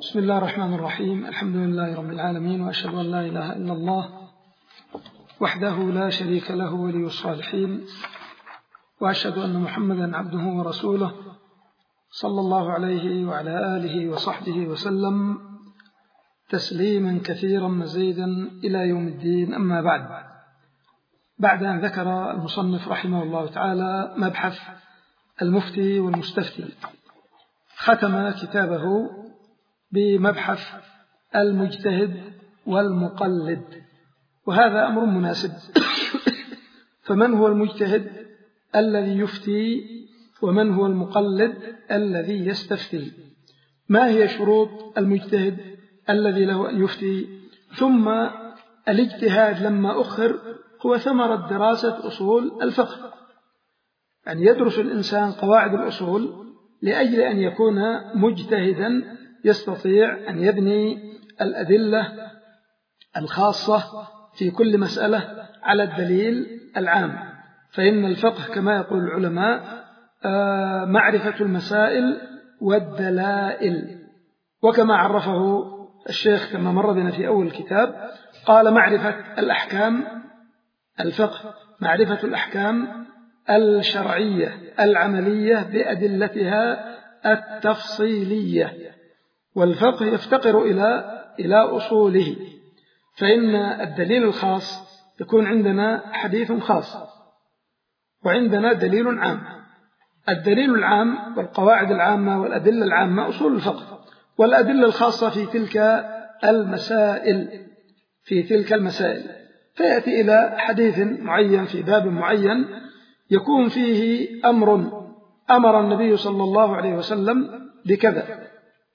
بسم الله الرحمن الرحيم. الحمد لله رب العالمين، وأشهد أن لا إله إلا الله وحده لا شريك له ولي الصالحين، وأشهد أن محمدا عبده ورسوله صلى الله عليه وعلى آله وصحبه وسلم تسليما كثيرا مزيدا إلى يوم الدين. أما بعد أن ذكر المصنف رحمه الله تعالى مبحث المفتي والمستفتي، ختم كتابه بمبحث المجتهد والمقلد، وهذا أمر مناسب. فمن هو المجتهد الذي يفتي، ومن هو المقلد الذي يستفتي؟ ما هي شروط المجتهد الذي له أن يفتي؟ ثم الاجتهاد لما أخر هو ثمرة دراسة أصول الفقه، يعني يدرس الإنسان قواعد الأصول لأجل أن يكون مجتهدا يستطيع أن يبني الأدلة الخاصة في كل مسألة على الدليل العام. فإن الفقه كما يقول العلماء معرفة المسائل والدلائل، وكما عرفه الشيخ كما مر بنا في أول الكتاب قال معرفة الأحكام، الفقه معرفة الأحكام الشرعية العملية بأدلتها التفصيلية، والفقه يفتقر إلى أصوله. فإن الدليل الخاص يكون عندنا حديث خاص، وعندنا دليل عام. الدليل العام والقواعد العامة والأدلة العامة أصول الفقه، والأدلة الخاصة في تلك المسائل فيأتي إلى حديث معين في باب معين يكون فيه أمر النبي صلى الله عليه وسلم بكذا،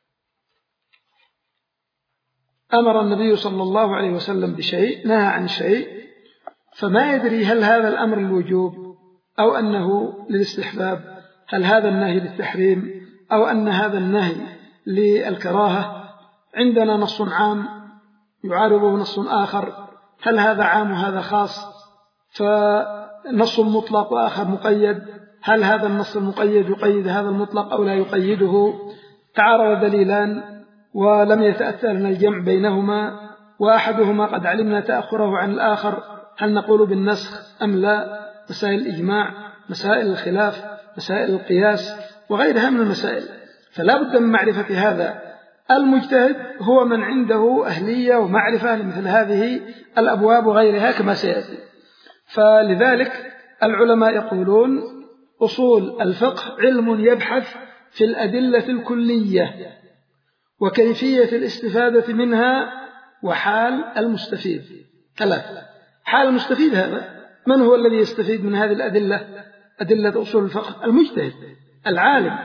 أمر النبي صلى الله عليه وسلم بشيء، نهى عن شيء، فما يدري هل هذا الأمر للوجوب أو أنه للاستحباب، هل هذا النهي للتحريم أو أن هذا النهي للكراهة. عندنا نص عام يعارضه نص آخر، هل هذا عام وهذا خاص؟ فنص مطلق وآخر مقيد، هل هذا النص المقيد يقيد هذا المطلق أو لا يقيده؟ تعارض دليلان ولم يتأتى لنا الجمع بينهما، وأحدهما قد علمنا تأخره عن الآخر، هل نقول بالنسخ أم لا؟ مسائل الإجماع، مسائل الخلاف، مسائل القياس وغيرها من المسائل. فلا بد من معرفة هذا. المجتهد هو من عنده أهلية ومعرفة لمثل هذه الأبواب وغيرها كما سيأتي. فلذلك العلماء يقولون أصول الفقه علم يبحث في الأدلة الكلية وكيفية الاستفادة منها وحال المستفيد. ثلاثة: حال المستفيد هذا من هو الذي يستفيد من هذه الأدلة؟ أدلة أصول الفقه المجتهد العالم.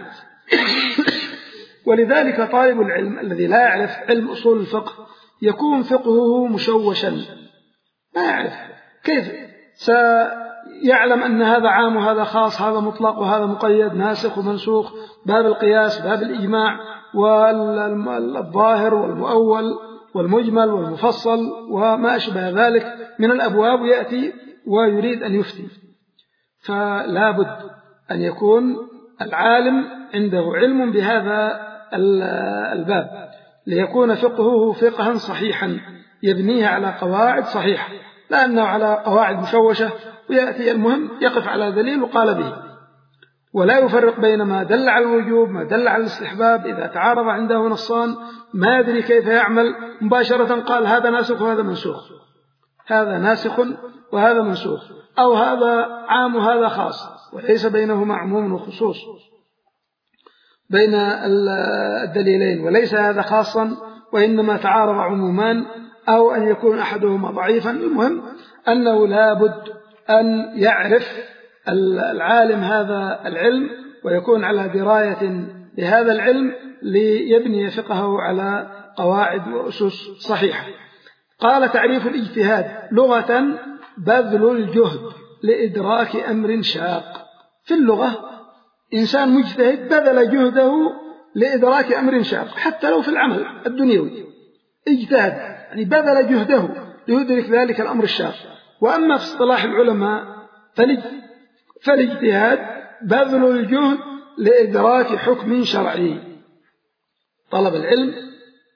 ولذلك طالب العلم الذي لا يعرف علم أصول الفقه يكون فقهه مشوشا، ما يعرف كيف سيعلم أن هذا عام وهذا خاص، هذا مطلق وهذا مقيد، ناسخ ومنسوخ، باب القياس، باب الإجماع، والظاهر والمؤول والمجمل والمفصل وما أشبه ذلك من الأبواب، يأتي ويريد أن يفتي. فلا بد أن يكون العالم عنده علم بهذا الباب ليكون فقهه فقها صحيحا يبنيه على قواعد صحيحة، لأنه على قواعد مشوشة ويأتي المهم يقف على دليل وقال به، ولا يفرق بين ما دل على الوجوب ما دل على الاستحباب. إذا تعارض عنده نصان ما يدري كيف يعمل، مباشرة قال هذا ناسخ وهذا منسوخ، هذا ناسخ وهذا منسوخ، أو هذا عام وهذا خاص، وليس بينهما عموم وخصوص بين الدليلين، وليس هذا خاصا وإنما تعارض عمومان، أو أن يكون أحدهما ضعيفا. المهم أنه لا بد أن يعرف العالم هذا العلم ويكون على دراية بهذا العلم ليبني فقهه على قواعد وأسس صحيحة. قال: تعريف الاجتهاد لغة بذل الجهد لإدراك أمر شاق. في اللغة إنسان مجتهد بذل جهده لإدراك أمر شاق، حتى لو في العمل الدنيوي اجتهد، يعني بذل جهده ليدرك ذلك الأمر الشاق. وأما في اصطلاح العلماء فالاجتهاد بذل الجهد لإدراك حكم شرعي. طلب العلم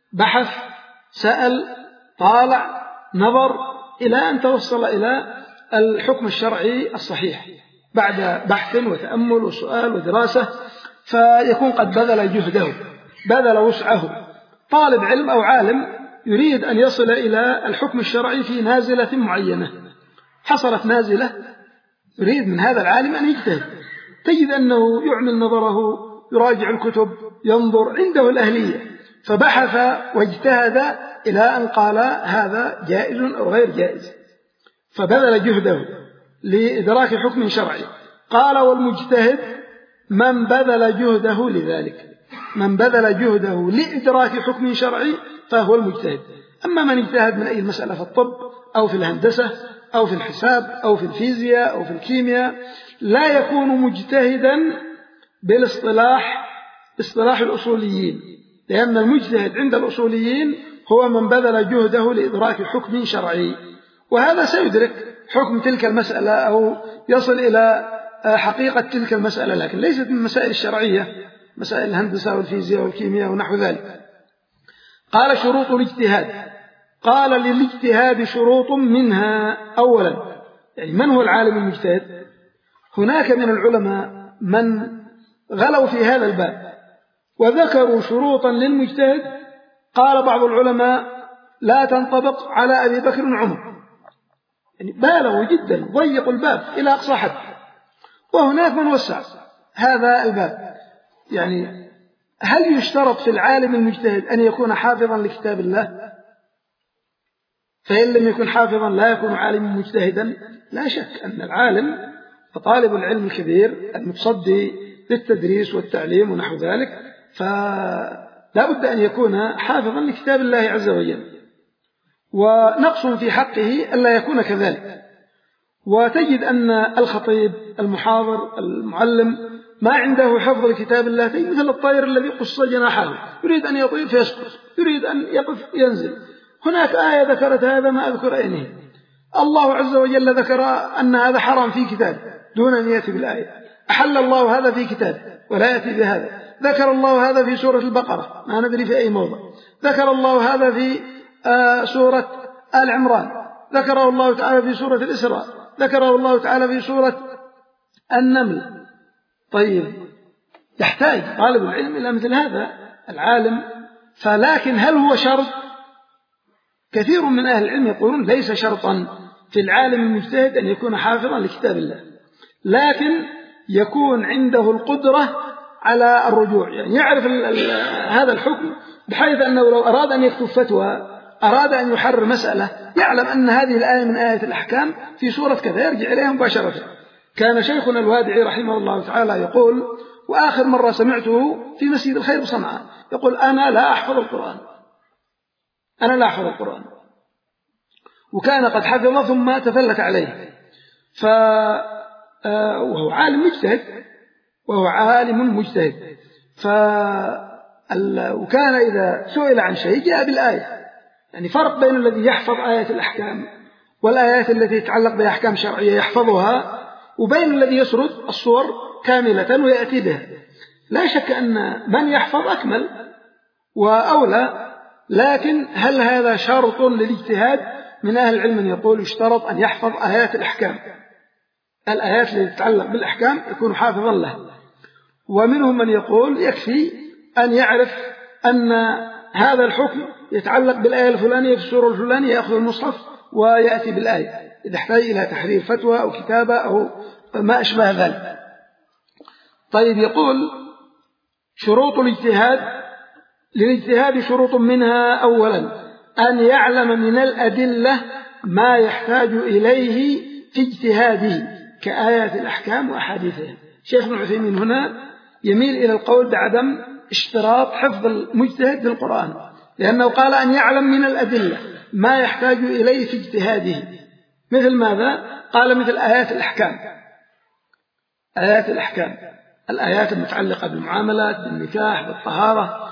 بحث، سأل، طالع، نظر، إلى أن توصل إلى الحكم الشرعي الصحيح بعد بحث وتأمل وسؤال ودراسة، فيكون قد بذل جهده، بذل وسعه. طالب علم أو عالم يريد أن يصل إلى الحكم الشرعي في نازلة معينة، حصلت نازلة، يريد من هذا العالم أن يجتهد، تجد أنه يعمل نظره، يراجع الكتب، ينظر، عنده الأهلية، فبحث واجتهد إلى أن قال هذا جائز أو غير جائز، فبذل جهده لإدراك حكم شرعي. قال والمجتهد من بذل جهده لذلك، من بذل جهده لإدراك حكم شرعي فهو المجتهد. أما من اجتهد من أي مسألة في الطب أو في الهندسة أو في الحساب أو في الفيزياء أو في الكيمياء لا يكون مجتهدا بالاصطلاح، اصطلاح الأصوليين، لأن المجتهد عند الأصوليين هو من بذل جهده لإدراك حكم شرعي، وهذا سيدرك حكم تلك المسألة أو يصل إلى حقيقة تلك المسألة، لكن ليست من المسائل الشرعية، مسائل الهندسة والفيزياء والكيمياء ونحو ذلك. قال شروط الاجتهاد، قال للاجتهاد شروط منها أولا، يعني من هو العالم المجتهد؟ هناك من العلماء من غلوا في هذا الباب وذكروا شروطا للمجتهد، قال بعض العلماء لا تنطبق على أبي بكر وعمر، يعني بالغوا جدا، ضيقوا الباب إلى أقصى حد. وهناك من وسع هذا الباب، يعني هل يشترط في العالم المجتهد أن يكون حافظا لكتاب الله؟ فإن لم يكن حافظا لا يكون عالما مجتهدا؟ لا شك أن العالم وطالب العلم الكبير المتصدي للتدريس والتعليم ونحو ذلك فلا بد أن يكون حافظا لكتاب الله عز وجل، ونقص في حقه ألا يكون كذلك. وتجد أن الخطيب المحاضر المعلم ما عنده حفظ لكتاب الله، مثل الطير الذي قص جناحه، يريد أن يطير فيسقط، يريد أن يقف ينزل. هناك آية ذكرت هذا ما أذكر أينه، الله عز وجل ذكر أن هذا حرام في كتاب دون أن يأتي بالآية، أحل الله هذا في كتاب ولا يأتي بهذا، ذكر الله هذا في سورة البقرة ما ندري في أي موضع، ذكر الله هذا في سورة آل عمران، ذكره الله تعالى في سورة الإسراء، ذكره الله تعالى في سورة النمل. طيب يحتاج طالب العلم إلى مثل هذا العالم، فلكن هل هو شرط؟ كثير من أهل العلم يقولون ليس شرطا في العالم المجتهد أن يكون حافظا لكتاب الله، لكن يكون عنده القدرة على الرجوع، يعني يعرف هذا الحكم بحيث أنه لو أراد أن يكتب فتوى، أراد أن يحرر مسألة، يعلم أن هذه الآية من آية الأحكام في سورة كذا، يرجع إليها مباشرة. كان شيخنا الوادعي رحمه الله تعالى يقول، وآخر مرة سمعته في مسجد الخير بصنعاء، يقول أنا لا أحفظ القرآن، أنا لا أحفظ القرآن، وكان قد حفظ ثم تفلت عليه، وهو عالم مجتهد، وهو عالم مجتهد، وكان إذا سئل عن شيء جاء بالآية. يعني فرق بين الذي يحفظ آية الأحكام والآيات التي تتعلق بأحكام شرعية يحفظها، وبين الذي يسرد الصور كاملة ويأتي بها. لا شك أن من يحفظ أكمل وأولى، لكن هل هذا شرط للاجتهاد؟ من أهل العلم يقول يشترط أن يحفظ آيات الأحكام، الآيات التي تتعلق بالأحكام يكون حافظا لها. ومنهم من يقول يكفي أن يعرف أن هذا الحكم يتعلق بالآية الفلانية في السورة الفلانية، يأخذ المصحف ويأتي بالآية إذا احتاج إلى تحرير فتوى أو كتابة أو ما أشبه ذلك. طيب يقول شروط الاجتهاد، للاجتهاد شروط منها أولا أن يعلم من الأدلة ما يحتاج إليه في اجتهاده كآيات الأحكام وأحاديثها. شيخ ابن عثيمين هنا يميل إلى القول بعدم اشتراط حفظ المجتهد للقرآن، لأنه قال أن يعلم من الأدلة ما يحتاج إليه في اجتهاده. مثل ماذا؟ قال مثل آيات الأحكام، آيات الأحكام، الآيات المتعلقة بالمعاملات، بالنكاح، بالطهارة،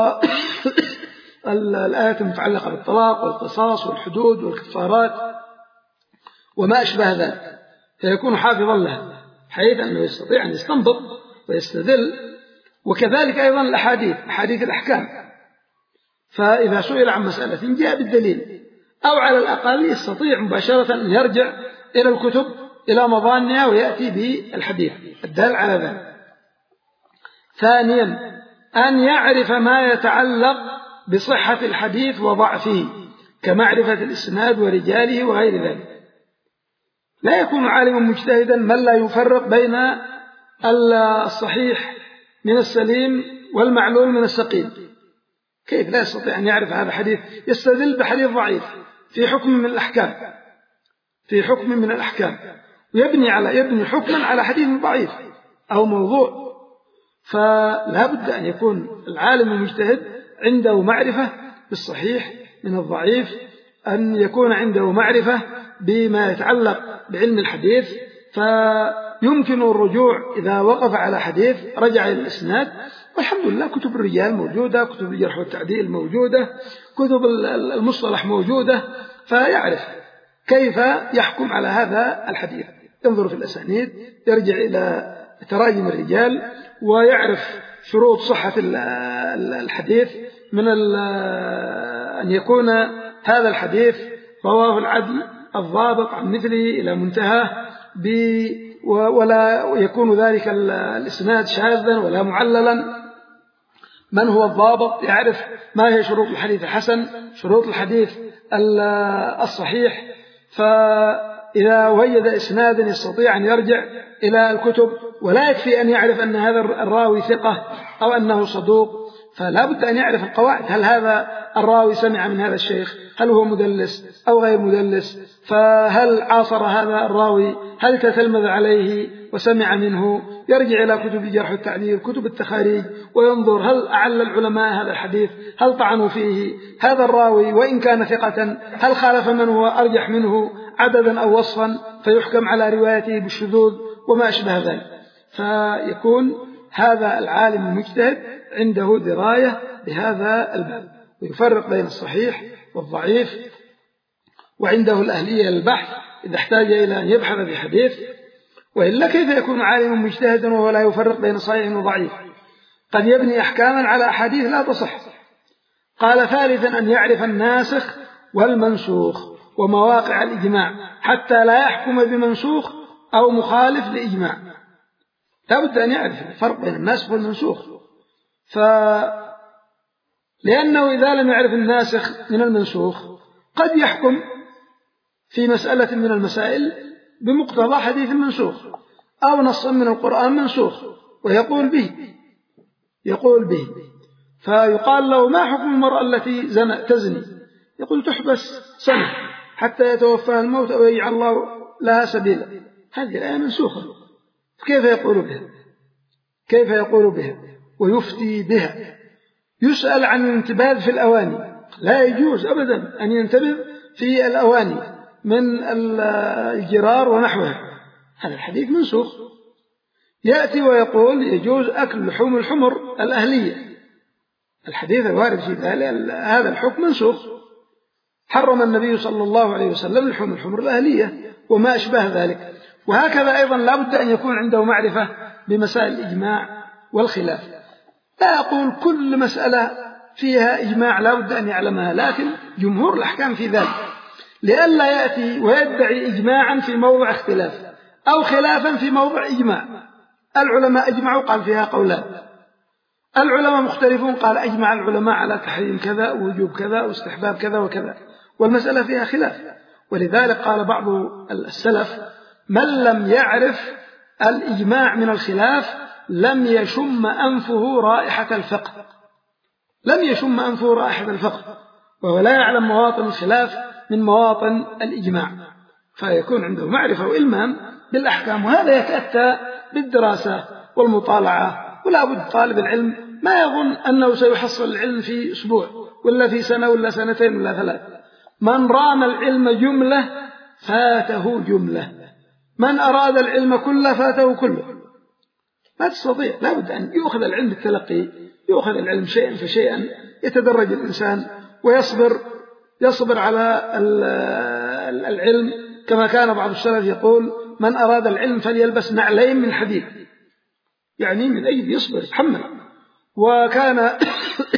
والآيات المتعلقة بالطلاق والقصاص والحدود والكفارات وما أشبه ذلك، فيكون حافظا لها حيث أنه يستطيع أن يستنبط ويستدل. وكذلك أيضا الأحاديث، أحاديث الأحكام، فإذا سئل عن مسألة جاء بالدليل، أو على الأقل يستطيع مباشرة أن يرجع إلى الكتب إلى مظانها ويأتي بالحديث الدال على ذلك. ثانيا أن يعرف ما يتعلق بصحة الحديث وضعفه كمعرفة الإسناد ورجاله وغير ذلك. لا يكون عالما مجتهدا من لا يفرق بين الصحيح من السليم والمعلول من السقيم. كيف لا يستطيع أن يعرف هذا الحديث؟ يستدل بحديث ضعيف في حكم من الأحكام ويبني حكما على حديث ضعيف أو موضوع. فلا بد أن يكون العالم المجتهد عنده معرفة بالصحيح من الضعيف، أن يكون عنده معرفة بما يتعلق بعلم الحديث، فيمكن الرجوع إذا وقف على حديث رجع إلى الإسناد. والحمد لله كتب الرجال موجودة، كتب الجرح والتعديل موجودة، كتب المصطلح موجودة، فيعرف كيف يحكم على هذا الحديث. ينظر في الأسانيد، يرجع إلى تراجم الرجال، ويعرف شروط صحة الحديث من أن يكون هذا الحديث رواه العدل الضابط عن مثله إلى منتهى، ولا يكون ذلك الإسناد شاذا ولا معللا. من هو الضابط؟ يعرف ما هي شروط الحديث الحسن، شروط الحديث الصحيح. فإذا وجد إسنادا يستطيع أن يرجع إلى الكتب، ولا يكفي أن يعرف أن هذا الراوي ثقة أو أنه صدوق، فلا بد أن يعرف القواعد. هل هذا الراوي سمع من هذا الشيخ؟ هل هو مدلس أو غير مدلس؟ فهل عاصر هذا الراوي؟ هل تتلمذ عليه وسمع منه؟ يرجع إلى كتب الجرح والتعديل، كتب التخاريج، وينظر هل أعل العلماء هذا الحديث، هل طعنوا فيه هذا الراوي وإن كان ثقة، هل خالف من هو أرجح منه عددا أو وصفا فيحكم على روايته بالشذوذ وما أشبه ذلك. فيكون هذا العالم المجتهد عنده دراية بهذا الباب، ويفرق بين الصحيح والضعيف، وعنده الأهلية للبحث إذا احتاج إلى أن يبحث في حديث. وإلا كيف يكون عالما مجتهدا وهو لا يفرق بين صحيح وضعيف؟ قد يبني أحكاما على أحاديث لا تصح. قال ثالثا أن يعرف الناسخ والمنسوخ ومواقع الإجماع حتى لا يحكم بمنسوخ أو مخالف لإجماع. لا بد أن يعرف الفرق بين الناسخ والمنسوخ، لأنه إذا لم يعرف الناسخ من المنسوخ قد يحكم في مسألة من المسائل بمقتضى حديث المنسوخ أو نص من القرآن منسوخ ويقول به، فيقال له ما حكم المرأة التي تزني؟ يقول تحبس سنة حتى يتوفاها الموت أو يجعل الله لها سبيلا. هذه الآية منسوخة، كيف يقول بها ويفتي بها؟ يسأل عن الانتباذ في الأواني، لا يجوز أبدا أن ينتبذ في الأواني من الجرار ونحوها، هذا الحديث منسوخ. يأتي ويقول يجوز أكل لحوم الحمر الأهلية، الحديث الوارد في ذلك هذا الحكم منسوخ. حرم النبي صلى الله عليه وسلم لحوم الحمر الأهلية وما أشبه ذلك. وهكذا أيضا لا بد أن يكون عنده معرفة بمسائل الإجماع والخلاف. لا أقول كل مسألة فيها إجماع لا بد أن يعلمها، لكن جمهور الأحكام في ذلك، لئلا يأتي ويدعي إجماعا في موضع اختلاف أو خلافا في موضع إجماع. العلماء أجمعوا قال فيها قولان، العلماء مختلفون قال أجمع العلماء على تحريم كذا ووجوب كذا واستحباب كذا وكذا، والمسألة فيها خلاف. ولذلك قال بعض السلف من لم يعرف الإجماع من الخلاف لم يشم أنفه رائحة الفقه، وهو لا يعلم مواطن الخلاف من مواطن الإجماع، فيكون عنده معرفة وإلمام بالأحكام. وهذا يتأتى بالدراسة والمطالعة. ولا بد طالب العلم ما يظن أنه سيحصل العلم في أسبوع ولا في سنة ولا سنتين ولا ثلاث. من رام العلم جملة فاته جملة، من أراد العلم كله فاته كله. ما تستطيع، لا بد أن يؤخذ العلم بالتلقي، يؤخذ العلم شيئا فشيئا، يتدرج الإنسان ويصبر على العلم، كما كان بعض السلف يقول من أراد العلم فليلبس نعلين من حديد، يعني من أيد يصبر يتحمل. وكان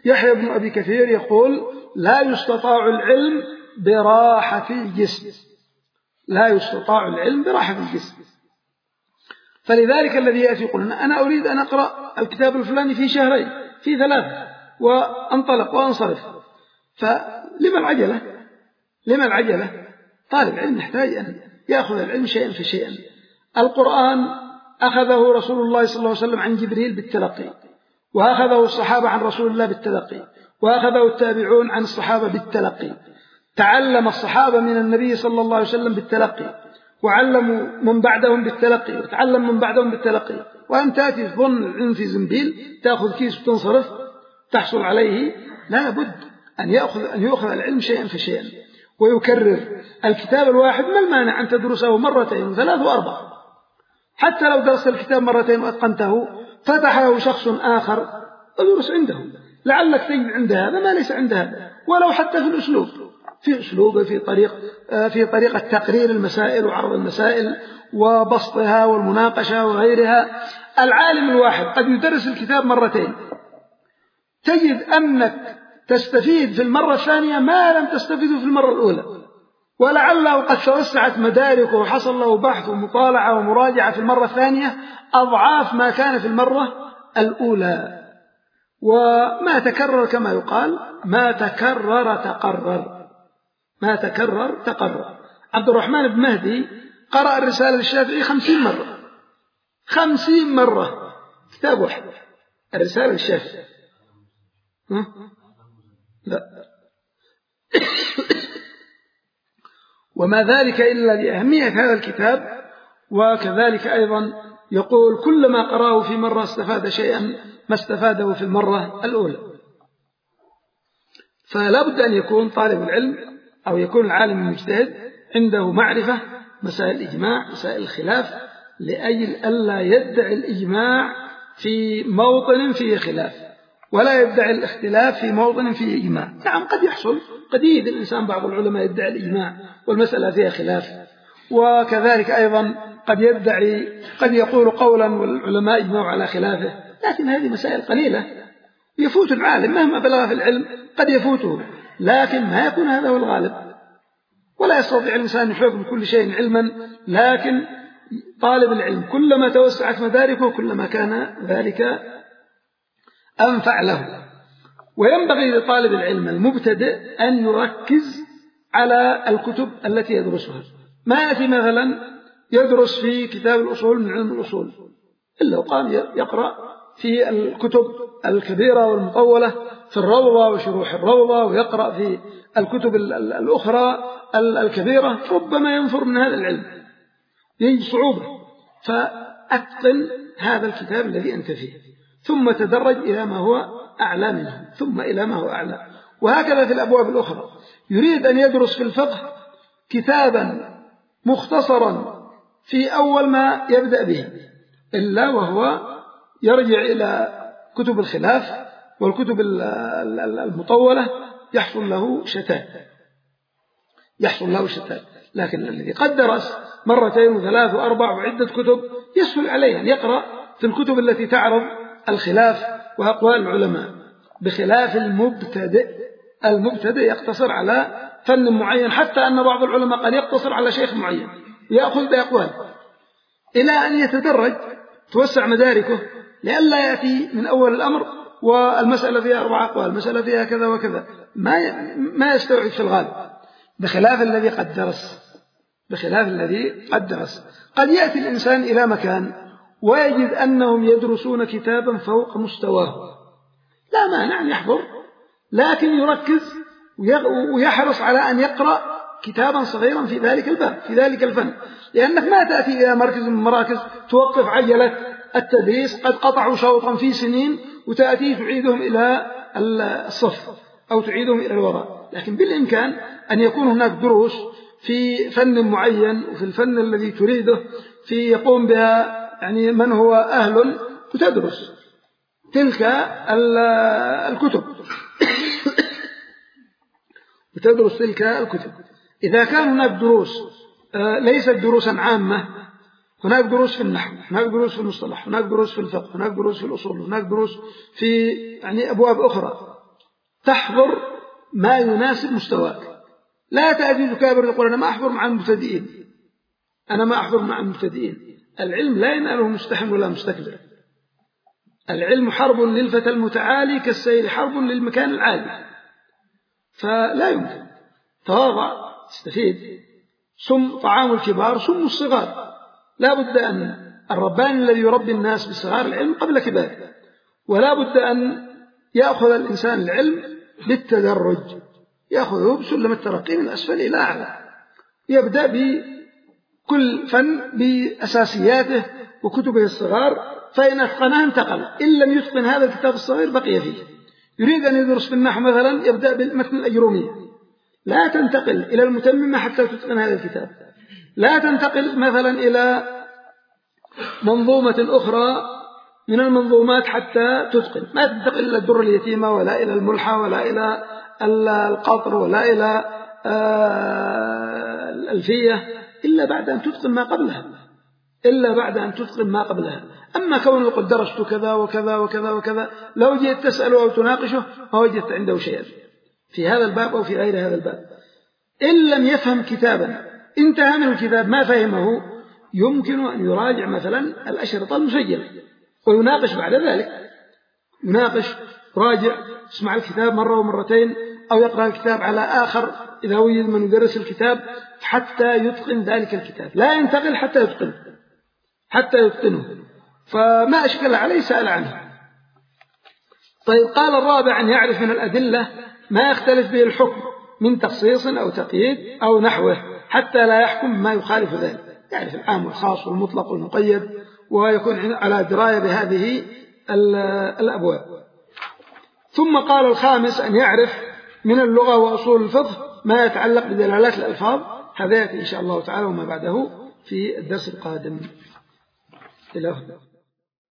يحيى بن أبي كثير يقول لا يستطاع العلم براحة الجسم، لا يستطاع العلم براحة الجسم. فلذلك الذي يأتي يقول أنا أريد أن أقرأ الكتاب الفلاني في شهرين في 3 وأنطلق وأنصرف، فلما العجلة؟ لما العجلة؟ طالب العلم يحتاج أن يأخذ العلم شيئا فشيئا. القرآن أخذه رسول الله صلى الله عليه وسلم عن جبريل بالتلقي، وأخذه الصحابة عن رسول الله بالتلقي، وأخذه التابعون عن الصحابة بالتلقي. تعلم الصحابة من النبي صلى الله عليه وسلم بالتلقي، وعلموا من بعدهم بالتلقي، وتعلم من بعدهم بالتلقي. وأن تأتي تظن العلم في زنبيل تأخذ كيس وتنصرف تحصل عليه، لا بد أن يأخذ العلم شيئا فشيئا ويكرر. الكتاب الواحد ما المانع أن تدرسه 2 و3 و4؟ حتى لو درست الكتاب 2 وأتقنته فتحه شخص آخر ادرس عنده، لعلك تجد عند هذا ما ليس عند هذا، ولو حتى في الأسلوب، في أسلوبه، في طريقة تقرير المسائل وعرض المسائل وبسطها والمناقشة وغيرها. العالم الواحد قد يدرس الكتاب 2 تجد أنك تستفيد في المرة الثانية ما لم تستفيده في المرة الأولى، ولعله قد توسعت مداركه وحصل له بحث ومطالعة ومراجعة في المرة الثانية أضعاف ما كان في المرة الأولى. وما تكرر كما يقال ما تكرر تقرر، ما تكرر تقرر. عبد الرحمن بن مهدي قرأ الرسالة للشافعي 50 مرة، 50 مرة كتاب واحد الرسالة للشافعي. لا وما ذلك إلا لأهمية هذا الكتاب. وكذلك أيضا يقول كلما قرأه في مرة استفاد شيئا ما استفاده في المرة الأولى. فلا بد أن يكون طالب العلم أو يكون العالم المجتهد عنده معرفة مسائل الإجماع مسائل الخلاف، لأجل ألا يدعي الإجماع في موطن فيه خلاف، ولا يدعي الاختلاف في موطن فيه إجماع. نعم قد يحصل، قد يجد الإنسان بعض العلماء يدعي الإجماع والمسألة فيها خلاف، وكذلك أيضا قد يقول قولا والعلماء يجمعوا على خلافه، لكن هذه مسائل قليلة يفوت العالم مهما بلغ في العلم قد يفوته، لكن ما يكون هذا هو الغالب، ولا يستطيع الإنسان يحكم بكل شيء علما. لكن طالب العلم كلما توسعت مداركه كلما كان ذلك أنفع له. وينبغي لطالب العلم المبتدئ أن يركز على الكتب التي يدرسها. ما يأتي مثلا يدرس في كتاب الأصول من علم الأصول إلا وقام يقرأ في الكتب الكبيرة والمطولة في الروضة وشروح الروضة، ويقرأ في الكتب الأخرى الكبيرة، ربما ينفر من هذا العلم يجد صعوبة. فأتقن هذا الكتاب الذي أنت فيه، ثم تدرج إلى ما هو أعلى منه، ثم إلى ما هو أعلى، وهكذا في الأبواب الأخرى. يريد أن يدرس في الفقه كتابا مختصرا في أول ما يبدأ به، إلا وهو يرجع إلى كتب الخلاف والكتب المطولة يحصل له شتات، لكن الذي قد درس 2 و3 و4 وعدة كتب يسهل عليه أن يقرأ في الكتب التي تعرض الخلاف وأقوال العلماء، بخلاف المبتدئ يقتصر على فن معين، حتى أن بعض العلماء قد يقتصر على شيخ معين ويأخذ بأقوال إلى أن يتدرج توسع مداركه، لئلا يأتي من أول الأمر والمسألة فيها 4 أقوال، المسألة فيها كذا وكذا، ما يستوعب في الغالب، بخلاف الذي قد درس. قد يأتي الإنسان إلى مكان ويجد أنهم يدرسون كتابا فوق مستواه، لا مانع أن يحضر، لكن يركز ويحرص على أن يقرأ كتابا صغيرا في ذلك الباب في ذلك الفن، لأنك ما تأتي إلى مركز من المراكز توقف عجلة التدريس قد قطعوا شوطا في سنين وتأتي تعيدهم إلى الصف أو تعيدهم إلى الوراء، لكن بالإمكان أن يكون هناك دروس في فن معين، وفي الفن الذي تريده في يقوم بها يعني من هو أهل، وتدرس تلك الكتب إذا كان هناك دروس ليست دروسا عامة، هناك دروس في النحو، هناك دروس في المصطلح، هناك دروس في الفقه، هناك دروس في الأصول، هناك دروس في يعني أبواب أخرى، تحضر ما يناسب مستواك. لا تأتي تكابر تقول أنا ما أحضر مع المبتدئين، أنا ما أحضر مع المبتدئين. العلم لا يناله مستحم ولا مستكبر. العلم حرب للفتى المتعالي كالسيل حرب للمكان العالي. فلا يمكن تواضع تستفيد. سم طعام الكبار سم الصغار. لا بد أن الرباني الذي يربي الناس بصغار العلم قبل كباره، ولا بد أن يأخذ الإنسان العلم بالتدرج، يأخذه بسلم الترقي من أسفل إلى أعلى. يبدأ بكل فن بأساسياته وكتبه الصغار، فإن أتقنها انتقل. إن لم يتقن هذا الكتاب الصغير بقي فيه. يريد أن يدرس في النحو مثلا يبدأ بالمتن الأجرومية، لا تنتقل إلى المتممة حتى تتقن هذا الكتاب. لا تنتقل مثلا إلى منظومة أخرى من المنظومات حتى تتقن. ما تنتقل إلى الدر اليتيمة ولا إلى الملحة ولا إلى القطر ولا إلى الألفية إلا بعد أن تتقن ما قبلها، إلا بعد أن تتقن ما قبلها. أما كونه قد درست كذا وكذا وكذا وكذا، لو جئت تسأله أو تناقشه ما وجدت عنده شيئا في هذا الباب أو في غير هذا الباب. إن لم يفهم كتابا انتهى من الكتاب ما فهمه، يمكن أن يراجع مثلا الأشرطة المسجلة ويناقش بعد ذلك. يناقش، راجع، اسمع الكتاب مرة ومرتين، أو يقرأ الكتاب على آخر إذا وجد من يدرس الكتاب حتى يتقن ذلك الكتاب. لا ينتقل حتى يتقنه. فما أشكل عليه سأل عنه. طيب، قال الرابع أن يعرف من الأدلة ما يختلف به الحكم من تخصيص أو تقييد أو نحوه حتى لا يحكم ما يخالف ذلك. يعرف العام والخاص والمطلق والمقيد، ويكون على دراية بهذه الأبواب. ثم قال الخامس أن يعرف من اللغة وأصول الفقه ما يتعلق بدلالات الألفاظ. هذا يأتي إن شاء الله تعالى وما بعده في الدرس القادم. إلى هنا.